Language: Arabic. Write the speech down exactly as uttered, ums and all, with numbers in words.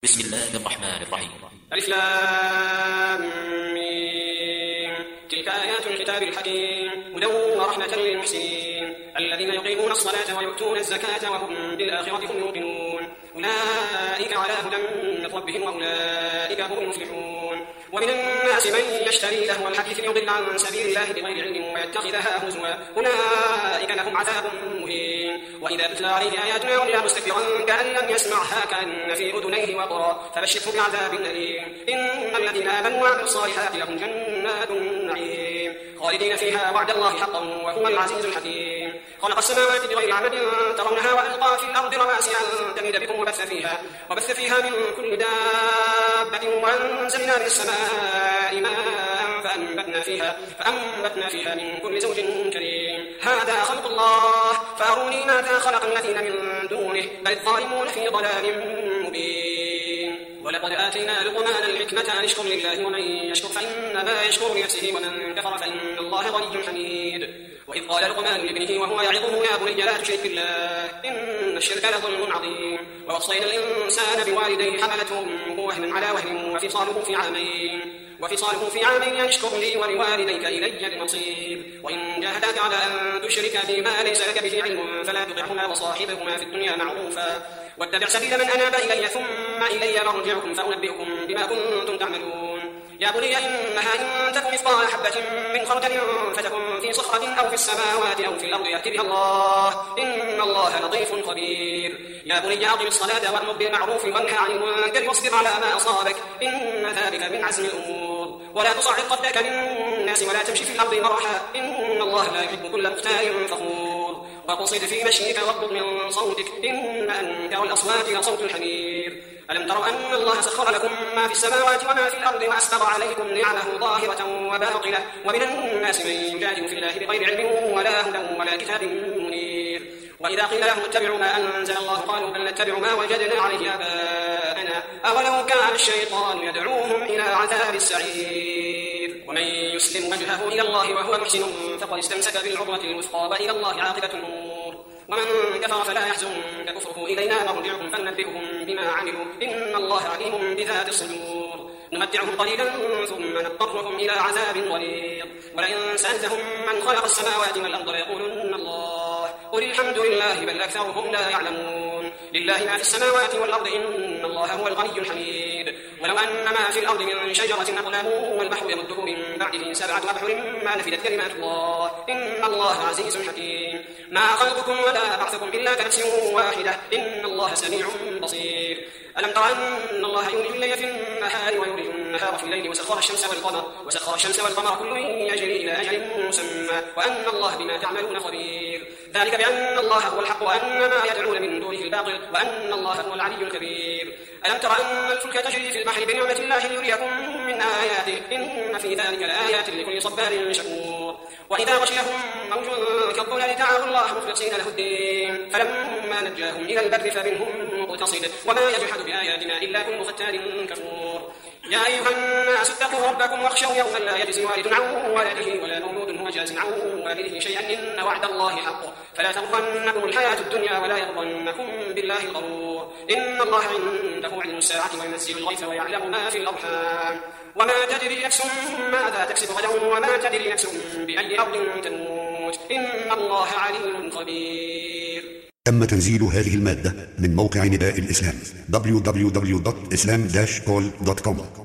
بسم الله الرحمن الرحيم. ألف لام ميم. تلك آيات الكتاب الحكيم هدى ورحمة للمحسنين الذين يقيمون الصلاة ويؤتون الزكاة وهم بالآخرة هم يوقنون أولئك على هدى من ربهم وأولئك هم المفلحون. ومن الناس من يشتري لهو الحديث ليضل عن سبيل الله بغير علم ويتخذها هزوا أولئك لهم عذاب مهين. وإذا تتلى عليه آياتنا ولى مستكبرا كأن لم يسمعها كأن في أذنيه وقرا فبشره بعذاب أليم. إن الذين آمنوا وعملوا الصالحات لهم جنات النعيم خالدين فيها وعد الله حقا وهو العزيز الحكيم. خلق السماوات بغير عمد ترونها وألقى في الأرض رواسي أن تميد بكم وبث فيها وبث فيها من كل دابة وأنزلنا من السماء ماء فأنبتنا فيها فأنبتنا فيها من كل زوج كريم. هذا خلق الله فأروني ماذا خلق الذين من دونه بل الظالمون في ضلال مبين. ولقد آتينا لقمان الحكمة أن اشكر لله ومن يشكر فإنما يشكر لنفسه ومن كفر فإن الله غني حميد. وإذ قال لقمان لابنه وهو يعظه يا بني لا تشرك بالله إن الشرك لظلم عظيم. ووصينا الإنسان بوالديه حملته أمه وهنا على وهن وفصاله في عامين وفصاله في عامين أن اشكر لي ولوالديك إلي المصير. وإن جاهداك على أن تشرك بما ليس لك به علم فلا تطعهما وصاحبهما في الدنيا معروفا واتبع سبيل من أناب إلي ثم إلي مرجعكم فأنبئكم بما كنتم تعملون. يا بني إنها إن تكن مثقال حبة من خردل فتكن في صخرة أو في السماوات أو في الأرض يأتي بها الله إن الله لطيف خبير. يا بني أقم الصلاة وأمر بالمعروف وانهى عن المنكر واصبر على ما أصابك إن ذلك من عزم الأمور. ولا تصعد خدك للناس ولا تمشي في الأرض مرحا إن الله لا يحب كل مختال فخور. واقصد في مشيك واغضض من صوتك إن أنكر الأصوات لصوت الحمير. ألم تروا أن الله سخر لكم ما في السماوات وما في الأرض وأسبغ عليكم نعمه ظاهرة وباطنة ومن الناس من يجادل في الله بغير علم ولا هدى ولا كتاب منير. وإذا قيل لهم اتبعوا ما أنزل الله قالوا بل نتبع ما وجدنا عليه آباءنا أولو كان الشيطان يدعوهم إلى عذاب السعير. ومن يسلم وجهه إلى الله وهو محسن فقد استمسك بالعروة الوثقى وإلى الله عاقبة الأمور. ومن كفر فلا يحزنك كفره إلينا مرجعكم فننبئهم بما عملوا إن الله عليم بذات الصدور. نمتعهم قليلا ثم نضطرهم إلى عذاب غليظ. ولئن سألتهم من خلق السماوات والأرض ليقولن الله قل الحمد لله بل أكثرهم لا يعلمون. لله ما في السماوات والأرض إن الله هو الغني الحميد. ولو أن ما في الأرض من شجرة أقلام والبحر يمده من بعده سبعة أبحر ما نفدت كلمات الله إن الله عزيز حكيم. ما خلقكم ولا بعثكم إلا كنفس واحدة إن الله سميع بصير. ألم تر أن الله يولج الليل في النهار ويولج النهار في الليل وسخر الشمس والقمر وسخر الشمس والقمر كل يجري إلى أجل مسمى وأن الله بما تعملون خبير. ذلك بأن الله هو الحق وأن ما يدعون من دونه الباطل وأن الله هو العلي الكبير. ألم تر أن الفلك تجري في البحر بنعمة الله ليريكم من آياته إن في ذلك لآيات لكل صبار شكور. وإذا غشيهم موج كالظلل دعوا الله مخلصين له الدين فلما نجاهم إلى البر فمنهم مقتصد وما يجحد بآياتنا إلا كل ختان كفور. يا أيها الناس اتقوا ربكم واخشوا يوما لا يجزي والد عن ولده ولا مولود هو جاز عن والده شيئا إن وعد الله حق فلا تغرنكم الحياة الدنيا ولا يغرنكم بالله الغرور. إن الله عنده علم الساعة وينزل الغيث ويعلم ما في الأرحام وما تدري نفس ماذا تكسب غدا وما تدري نفس بأي أرض تموت إن الله عليم خبير. تم تنزيل هذه المادة من موقع نداء الإسلام دبليو دبليو دبليو دوت إسلام داش كول دوت كوم.